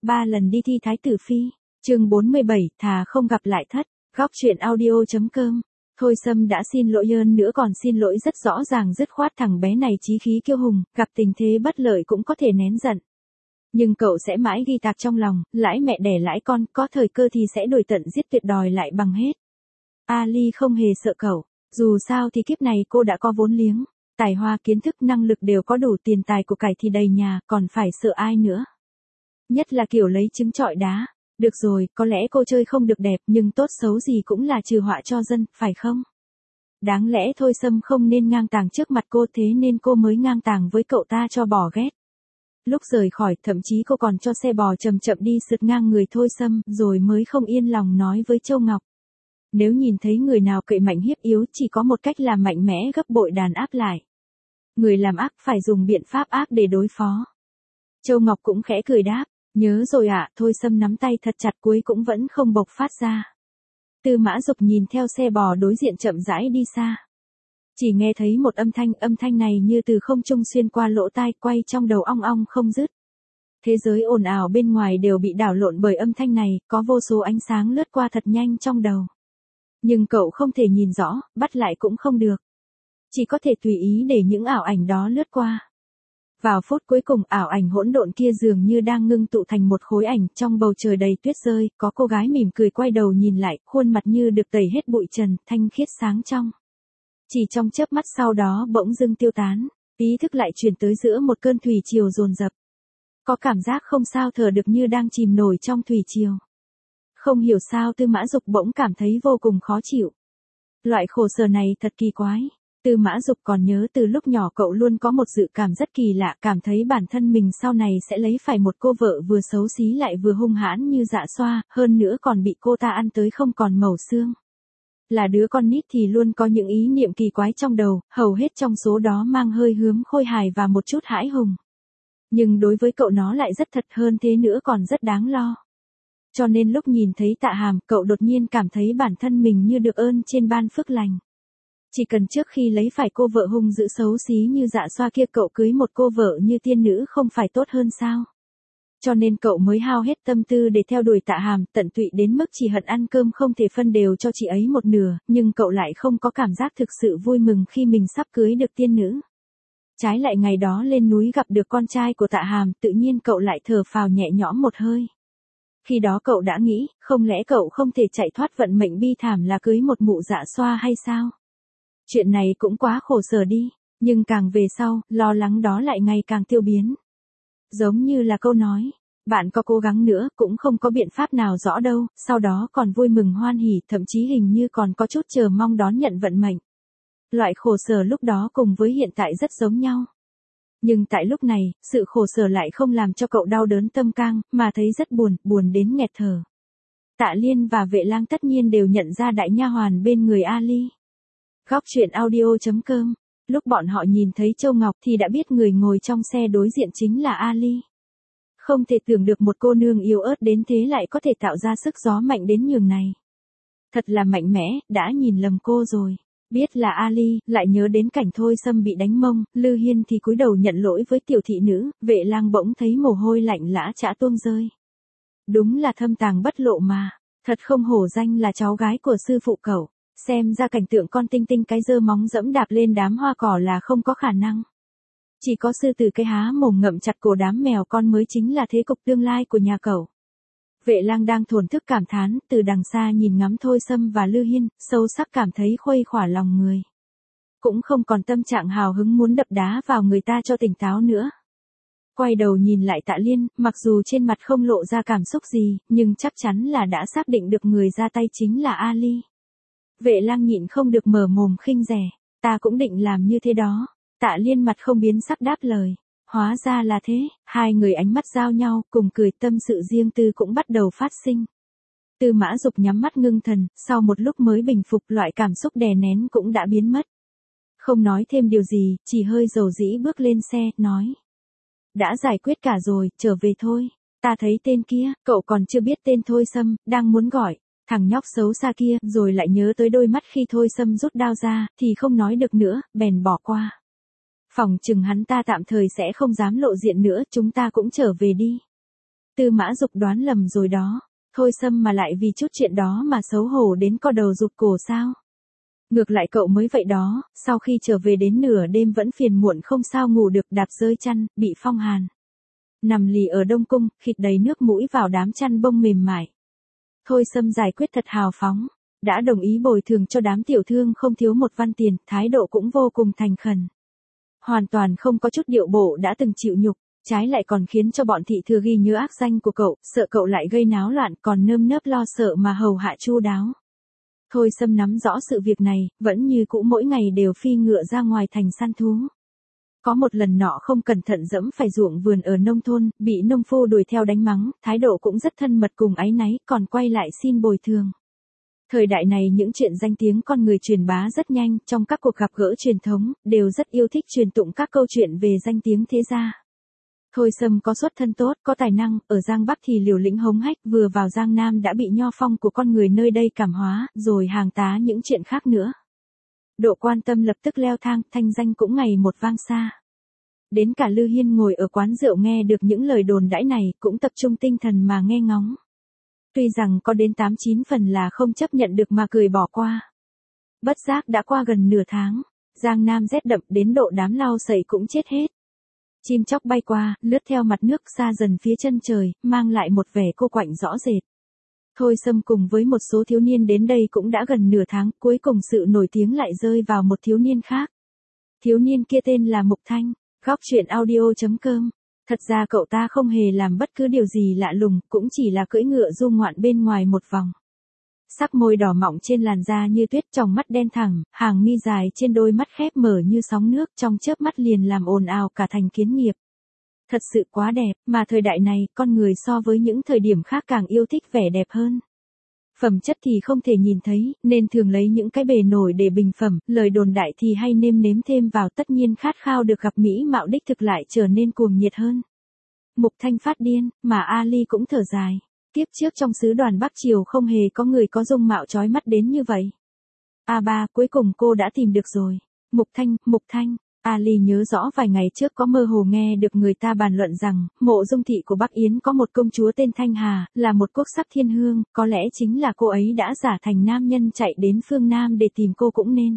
3 lần đi thi thái tử phi. Chương 47, thà không gặp lại thất. Góc truyện audio.com. Thôi Sâm đã xin lỗi hơn nữa còn xin lỗi rất rõ ràng dứt khoát, thằng bé này chí khí kiêu hùng, gặp tình thế bất lợi cũng có thể nén giận. Nhưng cậu sẽ mãi ghi tạc trong lòng, lãi mẹ đẻ lãi con, có thời cơ thì sẽ đuổi tận giết tuyệt, đòi lại bằng hết. Ali không hề sợ cậu, dù sao thì kiếp này cô đã có vốn liếng, tài hoa kiến thức năng lực đều có đủ, tiền tài của cải thì đầy nhà, còn phải sợ ai nữa. Nhất là kiểu lấy trứng trọi đá. Được rồi, có lẽ cô chơi không được đẹp nhưng tốt xấu gì cũng là trừ họa cho dân, phải không? Đáng lẽ Thôi Sâm không nên ngang tàng trước mặt cô, thế nên cô mới ngang tàng với cậu ta cho bỏ ghét. Lúc rời khỏi, thậm chí cô còn cho xe bò chậm chậm đi sượt ngang người Thôi Sâm, rồi mới không yên lòng nói với Châu Ngọc. Nếu nhìn thấy người nào cậy mạnh hiếp yếu, chỉ có một cách là mạnh mẽ gấp bội đàn áp lại. Người làm ác phải dùng biện pháp ác để đối phó. Châu Ngọc cũng khẽ cười đáp. Nhớ rồi ạ. Thôi Sâm nắm tay thật chặt, cuối cũng vẫn không bộc phát ra. Tư Mã Dục nhìn theo xe bò đối diện chậm rãi đi xa. Chỉ nghe thấy một âm thanh này như từ không trung xuyên qua lỗ tai, quay trong đầu ong ong không dứt. Thế giới ồn ào bên ngoài đều bị đảo lộn bởi âm thanh này, có vô số ánh sáng lướt qua thật nhanh trong đầu. Nhưng cậu không thể nhìn rõ, bắt lại cũng không được. Chỉ có thể tùy ý để những ảo ảnh đó lướt qua. Vào phút cuối cùng, ảo ảnh hỗn độn kia dường như đang ngưng tụ thành một khối ảnh, trong bầu trời đầy tuyết rơi, có cô gái mỉm cười quay đầu nhìn lại, khuôn mặt như được tẩy hết bụi trần, thanh khiết sáng trong. Chỉ trong chớp mắt sau đó bỗng dưng tiêu tán, ý thức lại chuyển tới giữa một cơn thủy triều dồn dập. Có cảm giác không sao thở được, như đang chìm nổi trong thủy triều. Không hiểu sao Tư Mã Dục bỗng cảm thấy vô cùng khó chịu. Loại khổ sở này thật kỳ quái. Tư Mã Dục còn nhớ từ lúc nhỏ cậu luôn có một dự cảm rất kỳ lạ, cảm thấy bản thân mình sau này sẽ lấy phải một cô vợ vừa xấu xí lại vừa hung hãn như Dạ Xoa, hơn nữa còn bị cô ta ăn tới không còn mẩu xương. Là đứa con nít thì luôn có những ý niệm kỳ quái trong đầu, hầu hết trong số đó mang hơi hướng khôi hài và một chút hãi hùng. Nhưng đối với cậu nó lại rất thật, hơn thế nữa còn rất đáng lo. Cho nên lúc nhìn thấy Tạ Hàm, cậu đột nhiên cảm thấy bản thân mình như được ơn trên ban phước lành. Chỉ cần trước khi lấy phải cô vợ hung dữ xấu xí như Dạ Xoa kia, cậu cưới một cô vợ như tiên nữ không phải tốt hơn sao? Cho nên cậu mới hao hết tâm tư để theo đuổi Tạ Hàm, tận tụy đến mức chỉ hận ăn cơm không thể phân đều cho chị ấy một nửa, nhưng cậu lại không có cảm giác thực sự vui mừng khi mình sắp cưới được tiên nữ. Trái lại ngày đó lên núi gặp được con trai của Tạ Hàm, tự nhiên cậu lại thở phào nhẹ nhõm một hơi. Khi đó cậu đã nghĩ, không lẽ cậu không thể chạy thoát vận mệnh bi thảm là cưới một mụ Dạ Xoa hay sao? Chuyện này cũng quá khổ sở đi, nhưng càng về sau, lo lắng đó lại ngày càng tiêu biến. Giống như là câu nói, bạn có cố gắng nữa cũng không có biện pháp nào rõ đâu, sau đó còn vui mừng hoan hỉ, thậm chí hình như còn có chút chờ mong đón nhận vận mệnh. Loại khổ sở lúc đó cùng với hiện tại rất giống nhau. Nhưng tại lúc này, sự khổ sở lại không làm cho cậu đau đớn tâm can, mà thấy rất buồn, buồn đến nghẹt thở. Tạ Liên và Vệ Lang tất nhiên đều nhận ra đại nha hoàn bên người Ali. Góc truyện audio.com. Lúc bọn họ nhìn thấy Châu Ngọc thì đã biết người ngồi trong xe đối diện chính là Ali. Không thể tưởng được một cô nương yếu ớt đến thế lại có thể tạo ra sức gió mạnh đến nhường này. Thật là mạnh mẽ, đã nhìn lầm cô rồi. Biết là Ali, lại nhớ đến cảnh Thôi Sâm bị đánh mông, Lư Hiên thì cúi đầu nhận lỗi với tiểu thị nữ, Vệ Lang bỗng thấy mồ hôi lạnh lã chã tuôn rơi. Đúng là thâm tàng bất lộ mà, thật không hổ danh là cháu gái của sư phụ cậu. Xem ra cảnh tượng con tinh tinh cái giơ móng dẫm đạp lên đám hoa cỏ là không có khả năng. Chỉ có sư tử cái há mồm ngậm chặt cổ đám mèo con mới chính là thế cục tương lai của nhà cậu. Vệ Lang đang thổn thức cảm thán, từ đằng xa nhìn ngắm Thôi Sâm và Lư Hiên, sâu sắc cảm thấy khuây khỏa lòng người. Cũng không còn tâm trạng hào hứng muốn đập đá vào người ta cho tỉnh táo nữa. Quay đầu nhìn lại Tạ Liên, mặc dù trên mặt không lộ ra cảm xúc gì, nhưng chắc chắn là đã xác định được người ra tay chính là Ali. Vệ Lang nhịn không được mở mồm khinh rẻ, ta cũng định làm như thế đó. Tạ Liên mặt không biến sắc đáp lời, hóa ra là thế. Hai người ánh mắt giao nhau, cùng cười, tâm sự riêng tư cũng bắt đầu phát sinh. Tư Mã Dục nhắm mắt ngưng thần, sau một lúc mới bình phục, loại cảm xúc đè nén cũng đã biến mất. Không nói thêm điều gì, chỉ hơi dầu dĩ bước lên xe, nói. Đã giải quyết cả rồi, trở về thôi. Ta thấy tên kia, cậu còn chưa biết tên Thôi Sâm, đang muốn gọi. Thằng nhóc xấu xa kia, rồi lại nhớ tới đôi mắt khi Thôi Sâm rút đao ra, thì không nói được nữa, bèn bỏ qua. Phòng chừng hắn ta tạm thời sẽ không dám lộ diện nữa, chúng ta cũng trở về đi. Tư Mã Dục đoán lầm rồi đó. Thôi Sâm mà lại vì chút chuyện đó mà xấu hổ đến co đầu rụt cổ sao? Ngược lại cậu mới vậy đó, sau khi trở về đến nửa đêm vẫn phiền muộn không sao ngủ được, đạp rơi chăn, bị phong hàn. Nằm lì ở Đông Cung, khịt đầy nước mũi vào đám chăn bông mềm mại. Thôi Sâm giải quyết thật hào phóng, đã đồng ý bồi thường cho đám tiểu thương không thiếu một văn tiền, thái độ cũng vô cùng thành khẩn. Hoàn toàn không có chút điệu bộ đã từng chịu nhục, trái lại còn khiến cho bọn thị thừa ghi nhớ ác danh của cậu, sợ cậu lại gây náo loạn, còn nơm nớp lo sợ mà hầu hạ chu đáo. Thôi Sâm nắm rõ sự việc này, vẫn như cũ mỗi ngày đều phi ngựa ra ngoài thành săn thú. Có một lần nọ không cẩn thận dẫm phải ruộng vườn ở nông thôn, bị nông phu đuổi theo đánh mắng, thái độ cũng rất thân mật cùng áy náy, còn quay lại xin bồi thường. Thời đại này những chuyện danh tiếng con người truyền bá rất nhanh, trong các cuộc gặp gỡ truyền thống, đều rất yêu thích truyền tụng các câu chuyện về danh tiếng thế gia. Thôi Sâm có xuất thân tốt, có tài năng, ở Giang Bắc thì liều lĩnh hống hách, vừa vào Giang Nam đã bị nho phong của con người nơi đây cảm hóa, rồi hàng tá những chuyện khác nữa. Độ quan tâm lập tức leo thang, thanh danh cũng ngày một vang xa. Đến cả Lư Hiên ngồi ở quán rượu nghe được những lời đồn đãi này, cũng tập trung tinh thần mà nghe ngóng. Tuy rằng có đến 8-9 phần là không chấp nhận được mà cười bỏ qua. Bất giác đã qua gần nửa tháng, Giang Nam rét đậm đến độ đám lau sậy cũng chết hết. Chim chóc bay qua, lướt theo mặt nước xa dần phía chân trời, mang lại một vẻ cô quạnh rõ rệt. Thôi Sâm cùng với một số thiếu niên đến đây cũng đã gần nửa tháng, cuối cùng sự nổi tiếng lại rơi vào một thiếu niên khác. Thiếu niên kia tên là Mục Thanh, góc truyện audio.com. Thật ra cậu ta không hề làm bất cứ điều gì lạ lùng, cũng chỉ là cưỡi ngựa du ngoạn bên ngoài một vòng. Sắc môi đỏ mọng trên làn da như tuyết, tròng mắt đen thẳng, hàng mi dài trên đôi mắt khép mở như sóng nước, trong chớp mắt liền làm ồn ào cả thành kiến nghiệp. Thật sự quá đẹp, mà thời đại này, con người so với những thời điểm khác càng yêu thích vẻ đẹp hơn. Phẩm chất thì không thể nhìn thấy, nên thường lấy những cái bề nổi để bình phẩm, lời đồn đại thì hay nêm nếm thêm vào, tất nhiên khát khao được gặp mỹ mạo đích thực lại trở nên cuồng nhiệt hơn. Mục Thanh phát điên, mà Ali cũng thở dài. Tiếp trước trong sứ đoàn Bắc Triều không hề có người có dung mạo chói mắt đến như vậy. Ba, cuối cùng cô đã tìm được rồi. Mục Thanh. Ali nhớ rõ vài ngày trước có mơ hồ nghe được người ta bàn luận rằng, mộ dung thị của Bắc Yến có một công chúa tên Thanh Hà, là một quốc sắc thiên hương, có lẽ chính là cô ấy đã giả thành nam nhân chạy đến phương Nam để tìm cô cũng nên.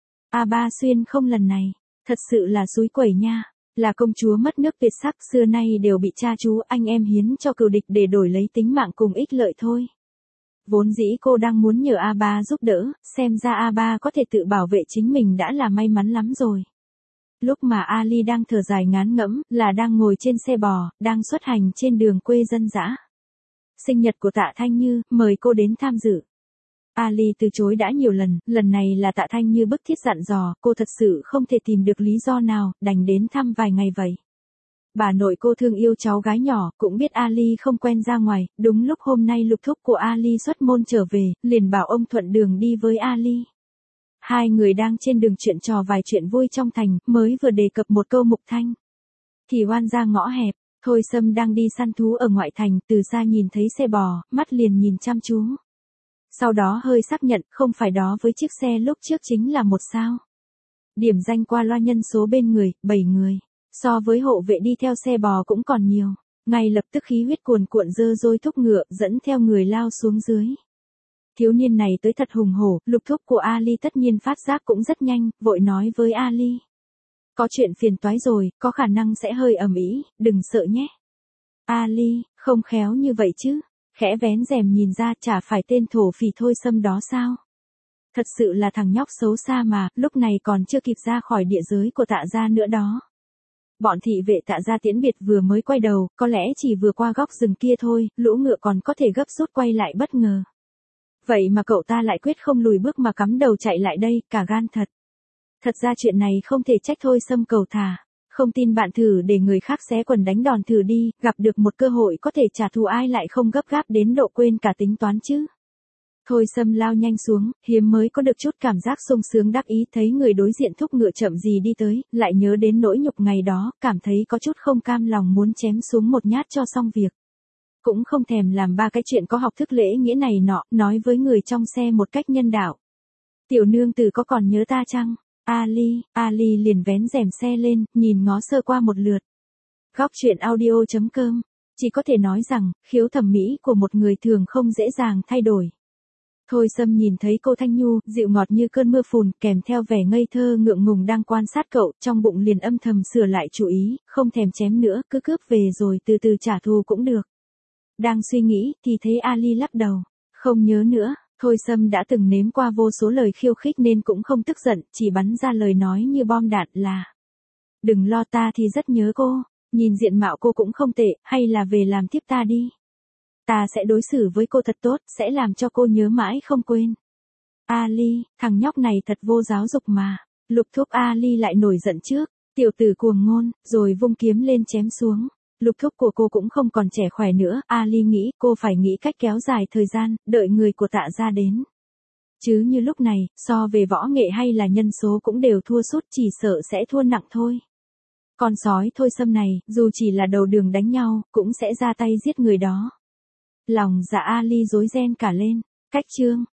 Ba xuyên không lần này, thật sự là xúi quẩy nha, là công chúa mất nước tuyệt sắc xưa nay đều bị cha chú anh em hiến cho cừu địch để đổi lấy tính mạng cùng ích lợi thôi. Vốn dĩ cô đang muốn nhờ Ba giúp đỡ, xem ra Ba có thể tự bảo vệ chính mình đã là may mắn lắm rồi. Lúc mà Ali đang thở dài ngán ngẫm, là đang ngồi trên xe bò, đang xuất hành trên đường quê dân dã. Sinh nhật của Tạ Thanh Như, mời cô đến tham dự. Ali từ chối đã nhiều lần, lần này là Tạ Thanh Như bức thiết dặn dò, cô thật sự không thể tìm được lý do nào, đành đến thăm vài ngày vậy. Bà nội cô thương yêu cháu gái nhỏ, cũng biết Ali không quen ra ngoài, đúng lúc hôm nay lục thúc của Ali xuất môn trở về, liền bảo ông thuận đường đi với Ali. Hai người đang trên đường chuyện trò vài chuyện vui trong thành, mới vừa đề cập một câu Mục Thanh. Thì oan ra ngõ hẹp, Thôi Sâm đang đi săn thú ở ngoại thành, từ xa nhìn thấy xe bò, mắt liền nhìn chăm chú. Sau đó hơi xác nhận, không phải đó với chiếc xe lúc trước chính là một sao. Điểm danh qua loa nhân số bên người, 7 người. So với hộ vệ đi theo xe bò cũng còn nhiều. Ngay lập tức khí huyết cuồn cuộn dơ dôi thúc ngựa, dẫn theo người lao xuống dưới. Thiếu niên này tới thật hùng hổ, lục thúc của Ali tất nhiên phát giác cũng rất nhanh, vội nói với Ali. Có chuyện phiền toái rồi, có khả năng sẽ hơi ầm ĩ, đừng sợ nhé. Ali, không khéo như vậy chứ, khẽ vén rèm nhìn ra chả phải tên thổ phỉ Thôi Sâm đó sao. Thật sự là thằng nhóc xấu xa mà, lúc này còn chưa kịp ra khỏi địa giới của Tạ gia nữa đó. Bọn thị vệ Tạ gia tiễn biệt vừa mới quay đầu, có lẽ chỉ vừa qua góc rừng kia thôi, lũ ngựa còn có thể gấp rút quay lại bất ngờ. Vậy mà cậu ta lại quyết không lùi bước mà cắm đầu chạy lại đây, cả gan thật. Thật ra chuyện này không thể trách Thôi Sâm cầu thả. Không tin bạn thử để người khác xé quần đánh đòn thử đi, gặp được một cơ hội có thể trả thù ai lại không gấp gáp đến độ quên cả tính toán chứ. Thôi Sâm lao nhanh xuống, hiếm mới có được chút cảm giác sung sướng đắc ý, thấy người đối diện thúc ngựa chậm gì đi tới, lại nhớ đến nỗi nhục ngày đó, cảm thấy có chút không cam lòng muốn chém xuống một nhát cho xong việc. Cũng không thèm làm ba cái chuyện có học thức lễ nghĩa này nọ, nói với người trong xe một cách nhân đạo. Tiểu nương tử có còn nhớ ta chăng? Ali liền vén rèm xe lên, nhìn ngó sơ qua một lượt. Góc truyện audio.com Chỉ có thể nói rằng, khiếu thẩm mỹ của một người thường không dễ dàng thay đổi. Thôi Sâm nhìn thấy cô Thanh Nhu, dịu ngọt như cơn mưa phùn, kèm theo vẻ ngây thơ ngượng ngùng đang quan sát cậu, trong bụng liền âm thầm sửa lại chủ ý, không thèm chém nữa, cứ cướp về rồi từ từ trả thù cũng được. Đang suy nghĩ, thì thấy Ali lắc đầu. Không nhớ nữa, Thôi Sâm đã từng nếm qua vô số lời khiêu khích nên cũng không tức giận, chỉ bắn ra lời nói như bom đạn là: đừng lo, ta thì rất nhớ cô, nhìn diện mạo cô cũng không tệ, hay là về làm tiếp ta đi. Ta sẽ đối xử với cô thật tốt, sẽ làm cho cô nhớ mãi không quên. Ali, thằng nhóc này thật vô giáo dục mà. Lục Thúc Ali lại nổi giận trước, tiểu tử cuồng ngôn, rồi vung kiếm lên chém xuống. Lục Thúc của cô cũng không còn trẻ khỏe nữa, Ali nghĩ cô phải nghĩ cách kéo dài thời gian, đợi người của Tạ gia đến. Chứ như lúc này, so về võ nghệ hay là nhân số cũng đều thua sút, chỉ sợ sẽ thua nặng thôi. Con sói Thôi Sâm này, dù chỉ là đầu đường đánh nhau, cũng sẽ ra tay giết người đó. Lòng dạ Ali rối ren cả lên. Cách chương